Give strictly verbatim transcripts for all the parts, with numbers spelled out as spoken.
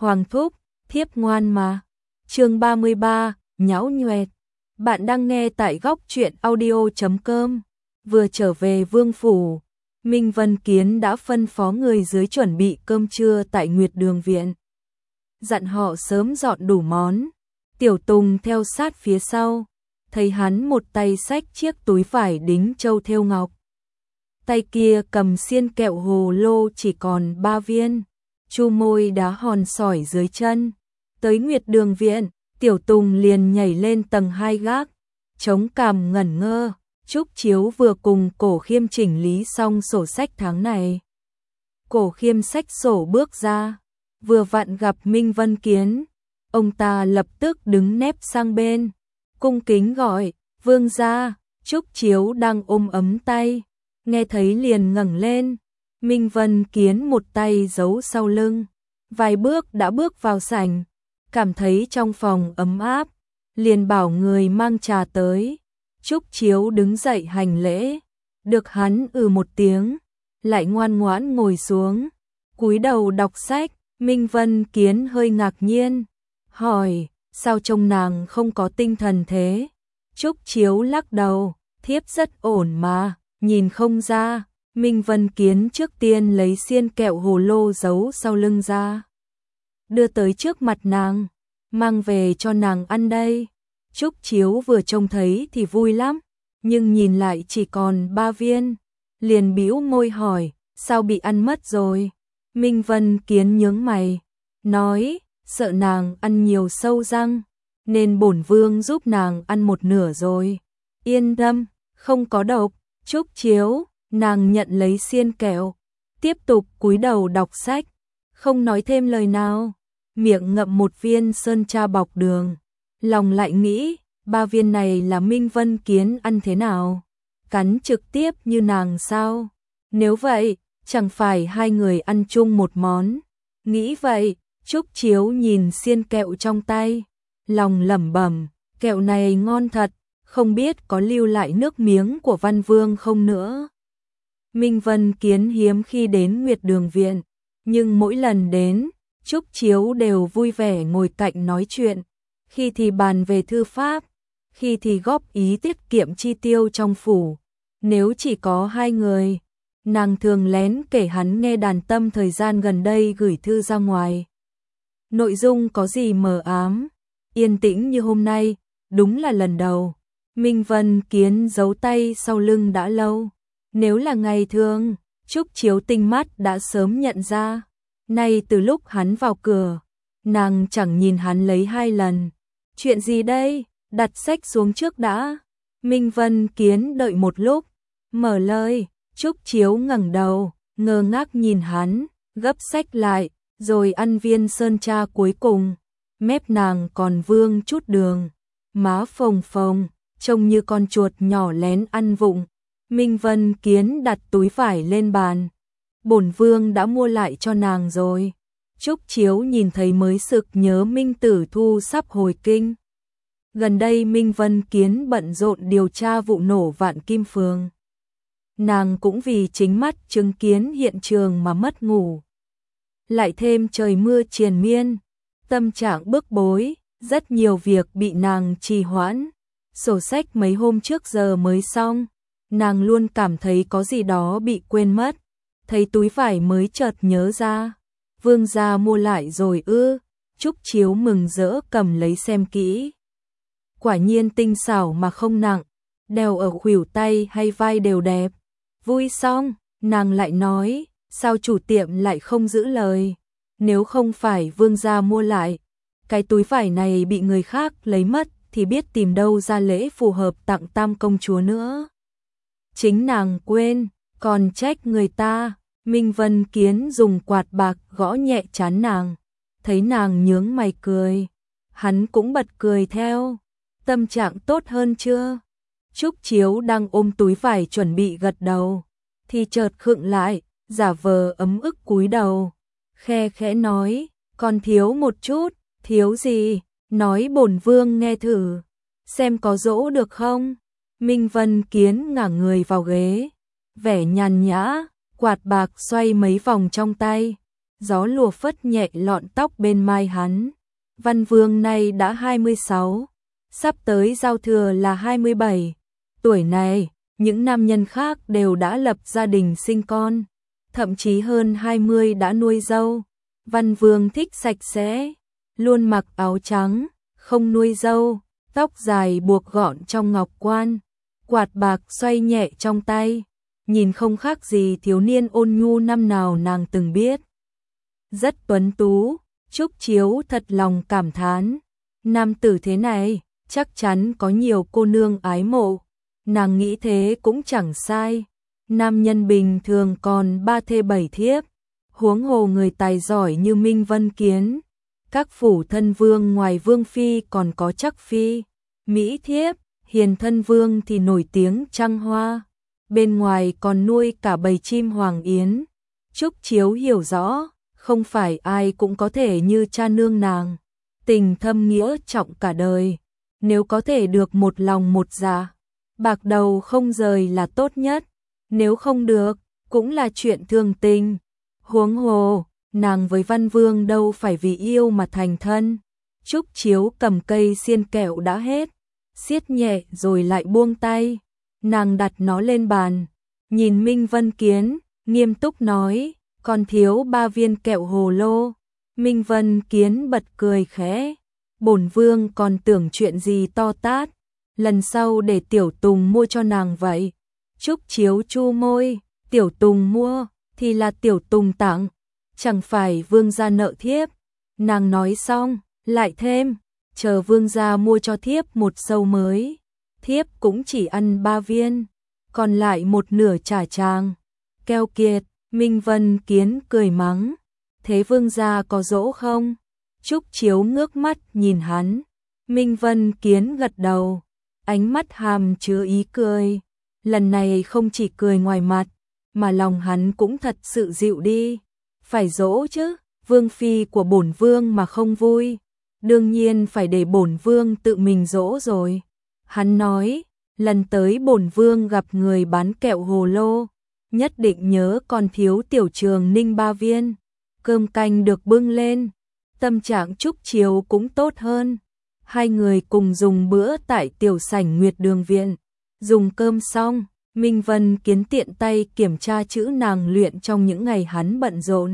Hoàng thúc, thiếp ngoan mà. Chương ba mươi ba, nhão nhoẹt. Bạn đang nghe tại góc truyện audio chấm com. Vừa trở về vương phủ, Minh Vân Kiến đã phân phó người dưới chuẩn bị cơm trưa tại Nguyệt Đường viện. Dặn họ sớm dọn đủ món. Tiểu Tùng theo sát phía sau, thấy hắn một tay xách chiếc túi vải đính châu thêu ngọc, tay kia cầm xiên kẹo hồ lô chỉ còn ba viên, chu môi đá hòn sỏi dưới chân. Tới Nguyệt Đường viện, Tiểu Tùng liền nhảy lên tầng hai gác, chống cằm ngẩn ngơ. Trúc Chiếu vừa cùng Cổ Khiêm chỉnh lý xong sổ sách tháng này. Cổ Khiêm xách sổ bước ra, vừa vặn gặp Minh Vân Kiến. Ông ta lập tức đứng nép sang bên, cung kính gọi, vương gia. Trúc Chiếu đang ôm ấm tay, nghe thấy liền ngẩng lên. Minh Vân Kiến một tay giấu sau lưng, vài bước đã bước vào sảnh, cảm thấy trong phòng ấm áp, liền bảo người mang trà tới. Trúc Chiếu đứng dậy hành lễ, được hắn ừ một tiếng, lại ngoan ngoãn ngồi xuống, cúi đầu đọc sách. Minh Vân Kiến hơi ngạc nhiên, hỏi, sao trông nàng không có tinh thần thế? Trúc Chiếu lắc đầu, thiếp rất ổn mà, nhìn không ra. Minh Vân Kiến trước tiên lấy xiên kẹo hồ lô giấu sau lưng ra, đưa tới trước mặt nàng, mang về cho nàng ăn đây. Trúc Chiếu vừa trông thấy thì vui lắm, nhưng nhìn lại chỉ còn ba viên, liền bĩu môi hỏi, sao bị ăn mất rồi? Minh Vân Kiến nhướng mày, nói, sợ nàng ăn nhiều sâu răng, nên bổn vương giúp nàng ăn một nửa rồi. Yên tâm, không có độc. Trúc Chiếu, nàng nhận lấy xiên kẹo, tiếp tục cúi đầu đọc sách, không nói thêm lời nào, miệng ngậm một viên sơn tra bọc đường. Lòng lại nghĩ, ba viên này là Minh Vân Kiến ăn thế nào? Cắn trực tiếp như nàng sao? Nếu vậy, chẳng phải hai người ăn chung một món. Nghĩ vậy, Trúc Chiếu nhìn xiên kẹo trong tay, lòng lẩm bẩm, kẹo này ngon thật, không biết có lưu lại nước miếng của Văn Vương không nữa. Minh Vân Kiến hiếm khi đến Nguyệt Đường viện, nhưng mỗi lần đến, Trúc Chiếu đều vui vẻ ngồi cạnh nói chuyện, khi thì bàn về thư pháp, khi thì góp ý tiết kiệm chi tiêu trong phủ. Nếu chỉ có hai người, nàng thường lén kể hắn nghe đàn tâm thời gian gần đây gửi thư ra ngoài. Nội dung có gì mờ ám, yên tĩnh như hôm nay, đúng là lần đầu. Minh Vân Kiến giấu tay sau lưng đã lâu. Nếu là ngày thường, Trúc Chiếu tinh mắt đã sớm nhận ra. Nay từ lúc hắn vào cửa, nàng chẳng nhìn hắn lấy hai lần. Chuyện gì đây? Đặt sách xuống trước đã. Minh Vân Kiến đợi một lúc, mở lời. Trúc Chiếu ngẩng đầu, ngơ ngác nhìn hắn, gấp sách lại, rồi ăn viên sơn tra cuối cùng. Mép nàng còn vương chút đường, má phồng phồng, trông như con chuột nhỏ lén ăn vụng. Minh Vân Kiến đặt túi vải lên bàn. Bổn vương đã mua lại cho nàng rồi. Trúc Chiếu nhìn thấy mới sực nhớ Minh Tử Thu sắp hồi kinh. Gần đây Minh Vân Kiến bận rộn điều tra vụ nổ Vạn Kim Phường. Nàng cũng vì chính mắt chứng kiến hiện trường mà mất ngủ. Lại thêm trời mưa triền miên, tâm trạng bức bối, rất nhiều việc bị nàng trì hoãn. Sổ sách mấy hôm trước giờ mới xong, nàng luôn cảm thấy có gì đó bị quên mất. Thấy túi vải mới chợt nhớ ra, vương gia mua lại rồi ư? Trúc Chiếu mừng rỡ cầm lấy xem kỹ. Quả nhiên tinh xảo mà không nặng, đeo ở khuỷu tay hay vai đều đẹp. Vui xong, nàng lại nói, sao chủ tiệm lại không giữ lời? Nếu không phải vương gia mua lại, cái túi vải này bị người khác lấy mất thì biết tìm đâu ra lễ phù hợp tặng tam công chúa nữa. Chính nàng quên, còn trách người ta. Minh Vân Kiến dùng quạt bạc gõ nhẹ trán nàng, thấy nàng nhướng mày cười, hắn cũng bật cười theo. Tâm trạng tốt hơn chưa? Trúc Chiếu đang ôm túi vải chuẩn bị gật đầu, thì chợt khựng lại, giả vờ ấm ức cúi đầu, khe khẽ nói, còn thiếu một chút. Thiếu gì? Nói bổn vương nghe thử, xem có dỗ được không? Minh Vân Kiến ngả người vào ghế, vẻ nhàn nhã, quạt bạc xoay mấy vòng trong tay, gió lùa phất nhẹ lọn tóc bên mai hắn. Văn Vương nay đã hai mươi sáu, sắp tới giao thừa là hai mươi bảy. Tuổi này, những nam nhân khác đều đã lập gia đình sinh con, thậm chí hơn hai mươi đã nuôi dâu. Văn Vương thích sạch sẽ, luôn mặc áo trắng, không nuôi dâu, tóc dài buộc gọn trong ngọc quan, quạt bạc xoay nhẹ trong tay, nhìn không khác gì thiếu niên ôn nhu năm nào nàng từng biết. Rất tuấn tú, Trúc Chiếu thật lòng cảm thán, nam tử thế này, chắc chắn có nhiều cô nương ái mộ. Nàng nghĩ thế cũng chẳng sai, nam nhân bình thường còn ba thê bảy thiếp, huống hồ người tài giỏi như Minh Vân Kiến. Các phủ thân vương ngoài vương phi còn có Trắc phi, Mỹ thiếp, hiền thân vương thì nổi tiếng trăng hoa, bên ngoài còn nuôi cả bầy chim hoàng yến. Trúc Chiếu hiểu rõ, không phải ai cũng có thể như cha nương nàng, tình thâm nghĩa trọng cả đời, nếu có thể được một lòng một dạ, bạc đầu không rời là tốt nhất, nếu không được, cũng là chuyện thường tình. Huống hồ, nàng với Văn Vương đâu phải vì yêu mà thành thân. Trúc Chiếu cầm cây xiên kẹo đã hết, siết nhẹ rồi lại buông tay, nàng đặt nó lên bàn, nhìn Minh Vân Kiến, nghiêm túc nói, còn thiếu ba viên kẹo hồ lô. Minh Vân Kiến bật cười khẽ, bổn vương còn tưởng chuyện gì to tát, lần sau để Tiểu Tùng mua cho nàng vậy. Trúc Chiếu chu môi, Tiểu Tùng mua thì là Tiểu Tùng tặng, chẳng phải vương gia nợ thiếp. Nàng nói xong, lại thêm, chờ vương gia mua cho thiếp một sâu mới, thiếp cũng chỉ ăn ba viên, còn lại một nửa trả chàng. Keo kiệt. Minh Vân Kiến cười mắng, thế vương gia có dỗ không? Trúc Chiếu ngước mắt nhìn hắn, Minh Vân Kiến gật đầu, ánh mắt hàm chứa ý cười, lần này không chỉ cười ngoài mặt, mà lòng hắn cũng thật sự dịu đi. Phải dỗ chứ, vương phi của bổn vương mà không vui, đương nhiên phải để bổn vương tự mình dỗ rồi. Hắn nói, lần tới bổn vương gặp người bán kẹo hồ lô, nhất định nhớ còn thiếu Tiểu Trường Ninh ba viên. Cơm canh được bưng lên, tâm trạng Trúc Chiếu cũng tốt hơn. Hai người cùng dùng bữa tại tiểu sảnh Nguyệt Đường viện. Dùng cơm xong, Minh Vân Kiến tiện tay kiểm tra chữ nàng luyện trong những ngày hắn bận rộn.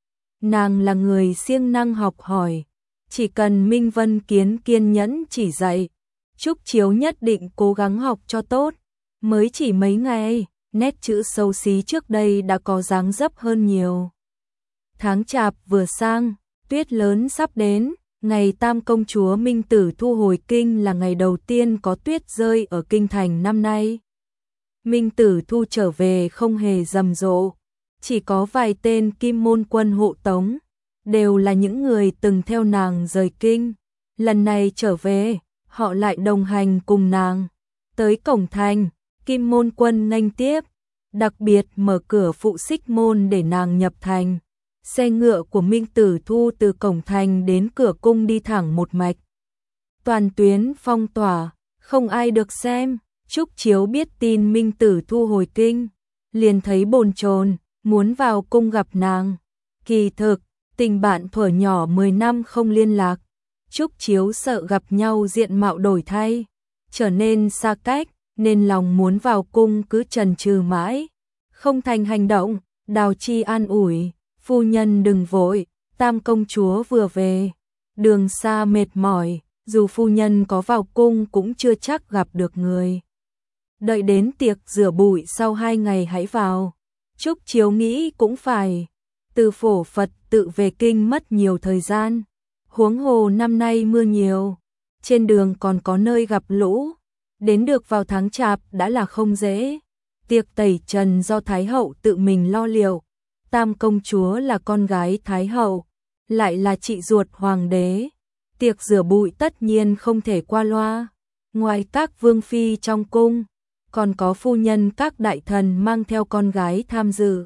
Nàng là người siêng năng học hỏi, chỉ cần Minh Vân Kiến kiên nhẫn chỉ dạy, Trúc Chiếu nhất định cố gắng học cho tốt. Mới chỉ mấy ngày, nét chữ xấu xí trước đây đã có dáng dấp hơn nhiều. Tháng Chạp vừa sang, tuyết lớn sắp đến, ngày Tam công chúa Minh Tử Thu hồi kinh là ngày đầu tiên có tuyết rơi ở kinh thành năm nay. Minh Tử Thu trở về không hề rầm rộ, chỉ có vài tên kim môn quân hộ tống, đều là những người từng theo nàng rời kinh. Lần này trở về, họ lại đồng hành cùng nàng. Tới cổng thành, kim môn quân nghênh tiếp, đặc biệt mở cửa phụ xích môn để nàng nhập thành. Xe ngựa của Minh Tử Thu từ cổng thành đến cửa cung đi thẳng một mạch. Toàn tuyến phong tỏa, không ai được xem. Trúc Chiếu biết tin Minh Tử Thu hồi kinh, liền thấy bồn chồn, muốn vào cung gặp nàng. Kỳ thực, tình bạn thuở nhỏ mười năm không liên lạc, Trúc Chiếu sợ gặp nhau diện mạo đổi thay, trở nên xa cách, nên lòng muốn vào cung cứ chần chừ mãi, không thành hành động. Đào Chi an ủi, phu nhân đừng vội, Tam công chúa vừa về, đường xa mệt mỏi, dù phu nhân có vào cung cũng chưa chắc gặp được người. Đợi đến tiệc rửa bụi sau hai ngày hãy vào. Trúc Chiếu nghĩ cũng phải, từ Phổ Phật tự về kinh mất nhiều thời gian, huống hồ năm nay mưa nhiều, trên đường còn có nơi gặp lũ, đến được vào tháng Chạp đã là không dễ. Tiệc tẩy trần do Thái hậu tự mình lo liệu, Tam công chúa là con gái Thái hậu, lại là chị ruột hoàng đế, tiệc rửa bụi tất nhiên không thể qua loa. Ngoài các vương phi trong cung, còn có phu nhân các đại thần mang theo con gái tham dự.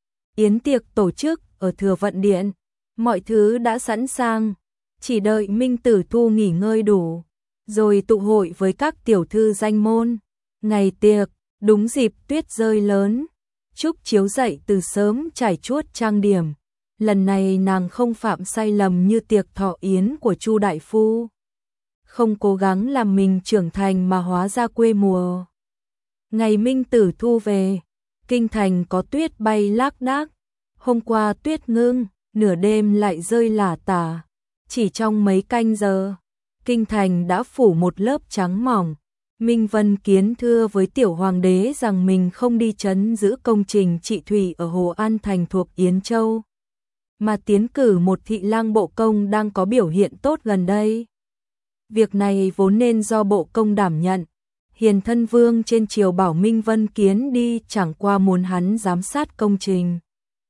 Yến tiệc tổ chức ở Thừa Vận Điện, mọi thứ đã sẵn sàng, chỉ đợi Minh Tử Thu nghỉ ngơi đủ, rồi tụ hội với các tiểu thư danh môn. Ngày tiệc, đúng dịp tuyết rơi lớn, Trúc Chiếu dậy từ sớm trải chuốt trang điểm, lần này nàng không phạm sai lầm như tiệc thọ yến của Chu đại phu, không cố gắng làm mình trưởng thành mà hóa ra quê mùa. Ngày Minh Tử thu về, kinh thành có tuyết bay lác đác, hôm qua tuyết ngưng, nửa đêm lại rơi lả tả, chỉ trong mấy canh giờ, kinh thành đã phủ một lớp trắng mỏng. Minh Vân Kiến thưa với tiểu hoàng đế rằng mình không đi trấn giữ công trình trị thủy ở Hồ An Thành thuộc Yến Châu, mà tiến cử một thị lang bộ công đang có biểu hiện tốt gần đây. Việc này vốn nên do bộ công đảm nhận. Hiền thân vương trên triều bảo Minh Vân Kiến đi chẳng qua muốn hắn giám sát công trình.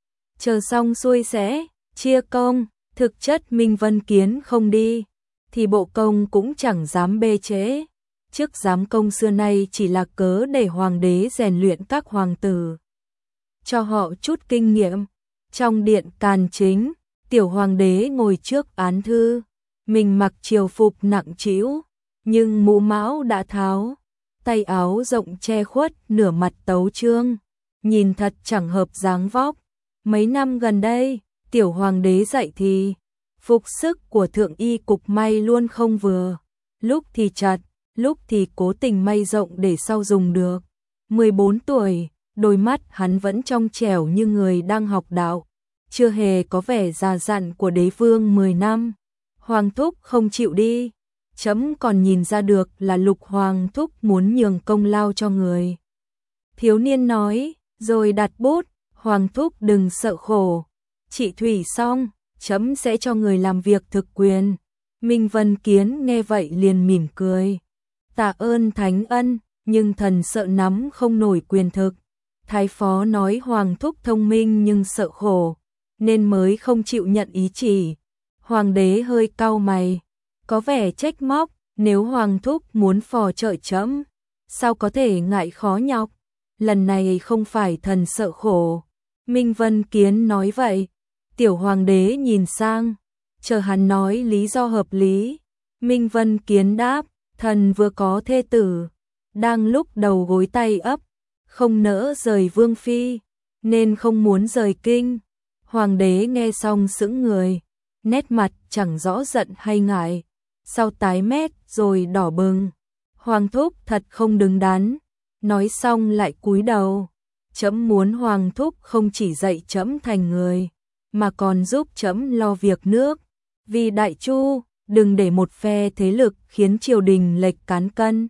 Chờ xong xuôi sẽ chia công, thực chất Minh Vân Kiến không đi, thì bộ công cũng chẳng dám bê trễ. Chức giám công xưa nay chỉ là cớ để hoàng đế rèn luyện các hoàng tử, cho họ chút kinh nghiệm. Trong điện Càn Chính, tiểu hoàng đế ngồi trước án thư, mình mặc triều phục nặng trĩu, nhưng mũ mão đã tháo, tay áo rộng che khuất nửa mặt tấu chương, nhìn thật chẳng hợp dáng vóc. Mấy năm gần đây, tiểu hoàng đế dậy thì, phục sức của thượng y cục may luôn không vừa, lúc thì chặt, lúc thì cố tình may rộng để sau dùng được. mười bốn tuổi, đôi mắt hắn vẫn trong trẻo như người đang học đạo, chưa hề có vẻ già dặn của đế vương mười năm. Hoàng thúc không chịu đi, chấm còn nhìn ra được là Lục hoàng thúc muốn nhường công lao cho người. Thiếu niên nói, rồi đặt bút, hoàng thúc đừng sợ khổ, trị thủy xong, chấm sẽ cho người làm việc thực quyền. Minh Vân Kiến nghe vậy liền mỉm cười, tạ ơn thánh ân, nhưng thần sợ nắm không nổi quyền thực. Thái phó nói hoàng thúc thông minh nhưng sợ khổ, nên mới không chịu nhận ý chỉ. Hoàng đế hơi cau mày, có vẻ trách móc, nếu hoàng thúc muốn phò trợ chấm, sao có thể ngại khó nhọc, lần này không phải thần sợ khổ. Minh Vân Kiến nói vậy, tiểu hoàng đế nhìn sang, chờ hắn nói lý do hợp lý. Minh Vân Kiến đáp, thần vừa có thê tử, đang lúc đầu gối tay ấp, không nỡ rời vương phi, nên không muốn rời kinh. Hoàng đế nghe xong sững người, nét mặt chẳng rõ giận hay ngại, sau tái mét rồi đỏ bừng. Hoàng thúc thật không đứng đắn, nói xong lại cúi đầu. Chấm muốn hoàng thúc không chỉ dạy chấm thành người, mà còn giúp chấm lo việc nước. Vì đại chu, đừng để một phe thế lực khiến triều đình lệch cán cân.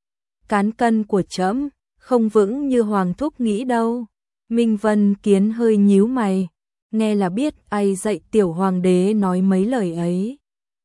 Cán cân của chấm không vững như hoàng thúc nghĩ đâu. Minh Vân Kiến hơi nhíu mày, nghe là biết ai dạy tiểu hoàng đế nói mấy lời ấy.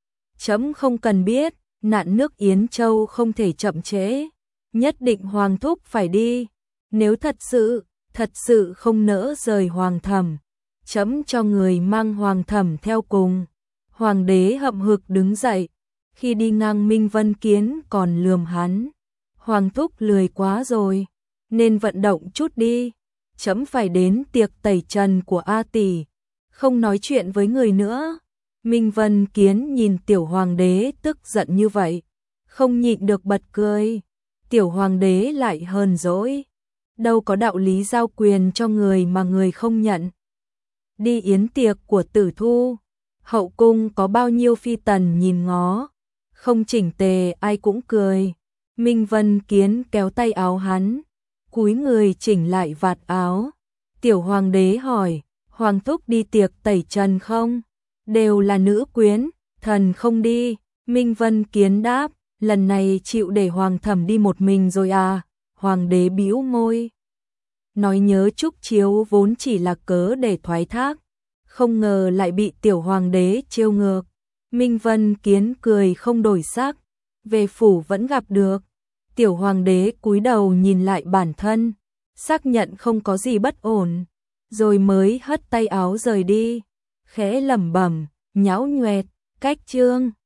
Chấm không cần biết, nạn nước Yến Châu không thể chậm trễ, nhất định hoàng thúc phải đi. Nếu thật sự, thật sự không nỡ rời hoàng thẩm, chấm cho người mang hoàng thẩm theo cùng. Hoàng đế hậm hực đứng dậy, khi đi ngang Minh Vân Kiến còn lườm hắn. Hoàng thúc lười quá rồi, nên vận động chút đi. Chấm phải đến tiệc tẩy trần của A tỷ, không nói chuyện với người nữa. Minh Vân Kiến nhìn tiểu hoàng đế tức giận như vậy, không nhịn được bật cười. Tiểu hoàng đế lại hờn dỗi, đâu có đạo lý giao quyền cho người mà người không nhận. Đi yến tiệc của Tử Thu, hậu cung có bao nhiêu phi tần nhìn ngó, không chỉnh tề ai cũng cười. Minh Vân Kiến kéo tay áo hắn, cúi người chỉnh lại vạt áo. Tiểu hoàng đế hỏi, hoàng thúc đi tiệc tẩy trần không? Đều là nữ quyến, thần không đi. Minh Vân Kiến đáp, lần này chịu để hoàng thẩm đi một mình rồi à? Hoàng đế bĩu môi, nói nhớ Trúc Chiếu vốn chỉ là cớ để thoái thác, không ngờ lại bị tiểu hoàng đế trêu ngược. Minh Vân Kiến cười không đổi sắc, về phủ vẫn gặp được. Tiểu hoàng đế cúi đầu nhìn lại bản thân, xác nhận không có gì bất ổn, rồi mới hất tay áo rời đi, khẽ lẩm bẩm, nhão nhoẹt, cách chương.